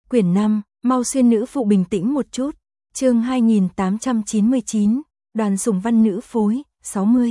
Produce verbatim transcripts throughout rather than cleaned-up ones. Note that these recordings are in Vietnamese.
Quyển năm, mau xuyên nữ phụ bình tĩnh một chút. Chương hai nghìn tám trăm chín mươi chín, Đoàn Sùng Văn nữ phối, sáu mươi.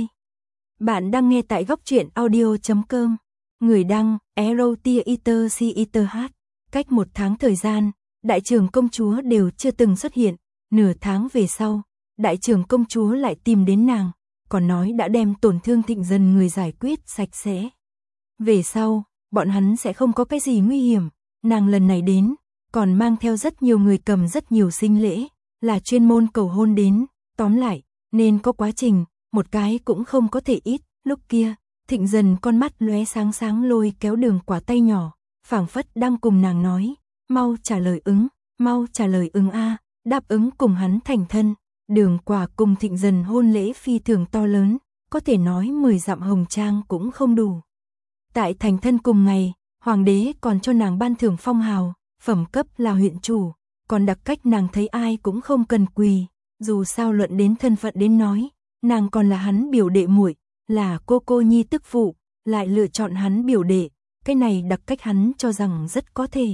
Bạn đang nghe tại góc truyện audio chấm com. Người đăng, Erotiater Citer H. Cách một tháng thời gian, đại trưởng công chúa đều chưa từng xuất hiện. Nửa tháng về sau, đại trưởng công chúa lại tìm đến nàng, còn nói đã đem tổn thương Thịnh Dần người giải quyết sạch sẽ. Về sau, bọn hắn sẽ không có cái gì nguy hiểm. Nàng lần này đến, còn mang theo rất nhiều người cầm rất nhiều sinh lễ, là chuyên môn cầu hôn đến. Tóm lại, nên có quá trình, một cái cũng không có thể ít. Lúc kia, Thịnh Dần con mắt lóe sáng sáng lôi kéo Đường Quả tay nhỏ, phảng phất đang cùng nàng nói, mau trả lời ứng, mau trả lời ứng a, đáp ứng cùng hắn thành thân. Đường Quả cùng Thịnh Dần hôn lễ phi thường to lớn, có thể nói mười dặm hồng trang cũng không đủ. Tại thành thân cùng ngày, hoàng đế còn cho nàng ban thưởng phong hào, phẩm cấp là huyện chủ, còn đặc cách nàng thấy ai cũng không cần quỳ, dù sao luận đến thân phận đến nói, nàng còn là hắn biểu đệ muội, là cô cô nhi tức phụ, lại lựa chọn hắn biểu đệ, cái này đặc cách hắn cho rằng rất có thể.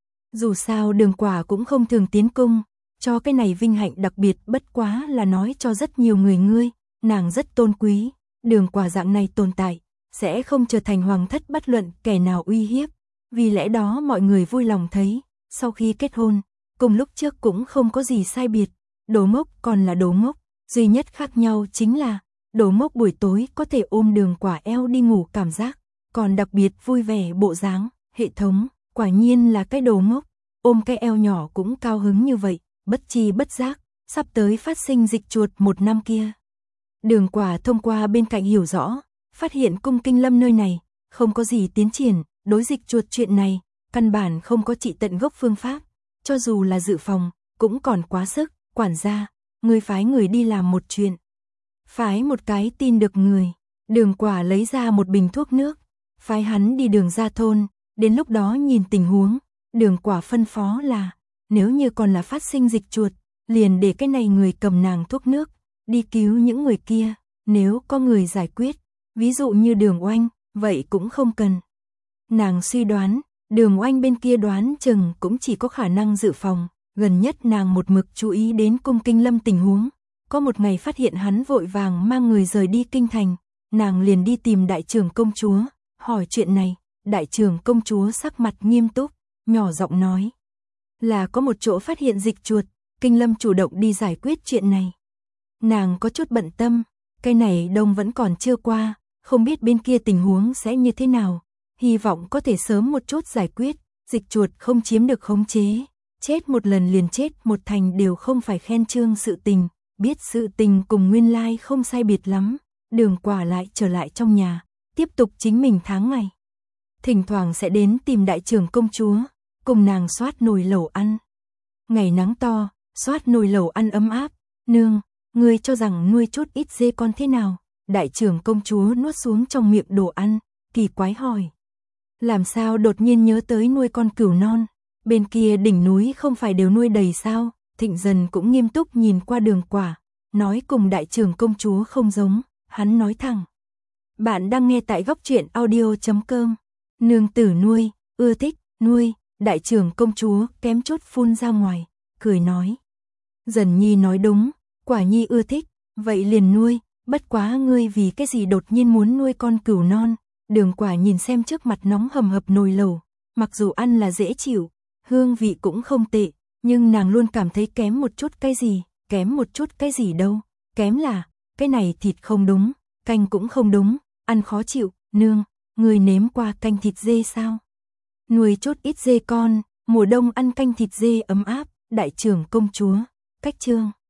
Dù sao Đường Quả cũng không thường tiến cung, cho cái này vinh hạnh đặc biệt bất quá là nói cho rất nhiều người ngươi, nàng rất tôn quý, Đường Quả dạng này tồn tại, sẽ không trở thành hoàng thất bất luận kẻ nào uy hiếp, vì lẽ đó mọi người vui lòng thấy, sau khi kết hôn, cùng lúc trước cũng không có gì sai biệt, Đồ Mốc còn là Đồ Mốc, duy nhất khác nhau chính là, Đồ Mốc buổi tối có thể ôm Đường Quả eo đi ngủ cảm giác, còn đặc biệt vui vẻ bộ dáng, hệ thống, quả nhiên là cái Đồ Mốc, ôm cái eo nhỏ cũng cao hứng như vậy, bất chi bất giác, sắp tới phát sinh dịch chuột một năm kia. Đường Quả thông qua bên cạnh hiểu rõ, phát hiện cung Kinh Lâm nơi này, không có gì tiến triển, đối dịch chuột chuyện này, căn bản không có trị tận gốc phương pháp, cho dù là dự phòng, cũng còn quá sức, quản gia, người phái người đi làm một chuyện. Phái một cái tin được người, Đường Quả lấy ra một bình thuốc nước, phái hắn đi Đường ra thôn, đến lúc đó nhìn tình huống, Đường Quả phân phó là, nếu như còn là phát sinh dịch chuột, liền để cái này người cầm nàng thuốc nước, đi cứu những người kia, nếu có người giải quyết, ví dụ như Đường Oanh, vậy cũng không cần. Nàng suy đoán, Đường Oanh bên kia đoán chừng cũng chỉ có khả năng dự phòng, gần nhất nàng một mực chú ý đến cung Kinh Lâm tình huống, có một ngày phát hiện hắn vội vàng mang người rời đi kinh thành, nàng liền đi tìm đại trưởng công chúa, hỏi chuyện này, đại trưởng công chúa sắc mặt nghiêm túc, nhỏ giọng nói, là có một chỗ phát hiện dịch chuột, Kinh Lâm chủ động đi giải quyết chuyện này. Nàng có chút bận tâm, cái này đông vẫn còn chưa qua, không biết bên kia tình huống sẽ như thế nào, hy vọng có thể sớm một chút giải quyết, dịch chuột không chiếm được khống chế, chết một lần liền chết một thành đều không phải khen chương sự tình, biết sự tình cùng nguyên lai không sai biệt lắm, Đường Quả lại trở lại trong nhà, tiếp tục chính mình tháng ngày. Thỉnh thoảng sẽ đến tìm đại trưởng công chúa, cùng nàng xoát nồi lẩu ăn. Ngày nắng to, xoát nồi lẩu ăn ấm áp, nương, ngươi cho rằng nuôi chút ít dê con thế nào? Đại trưởng công chúa nuốt xuống trong miệng đồ ăn, kỳ quái hỏi. Làm sao đột nhiên nhớ tới nuôi con cừu non, bên kia đỉnh núi không phải đều nuôi đầy sao? Thịnh Dần cũng nghiêm túc nhìn qua Đường Quả, nói cùng đại trưởng công chúa không giống, hắn nói thẳng. Bạn đang nghe tại góc truyện audio chấm com, nương tử nuôi, ưa thích, nuôi, đại trưởng công chúa kém chút phun ra ngoài, cười nói. Dần Nhi nói đúng, Quả Nhi ưa thích, vậy liền nuôi, bất quá ngươi vì cái gì đột nhiên muốn nuôi con cừu non? Đường Quả nhìn xem trước mặt nóng hầm hập nồi lẩu, mặc dù ăn là dễ chịu, hương vị cũng không tệ, nhưng nàng luôn cảm thấy kém một chút cái gì, kém một chút cái gì đâu, kém là, cái này thịt không đúng, canh cũng không đúng, ăn khó chịu, nương, ngươi nếm qua canh thịt dê sao? Nuôi chút ít dê con, mùa đông ăn canh thịt dê ấm áp, đại trưởng công chúa, cách chương.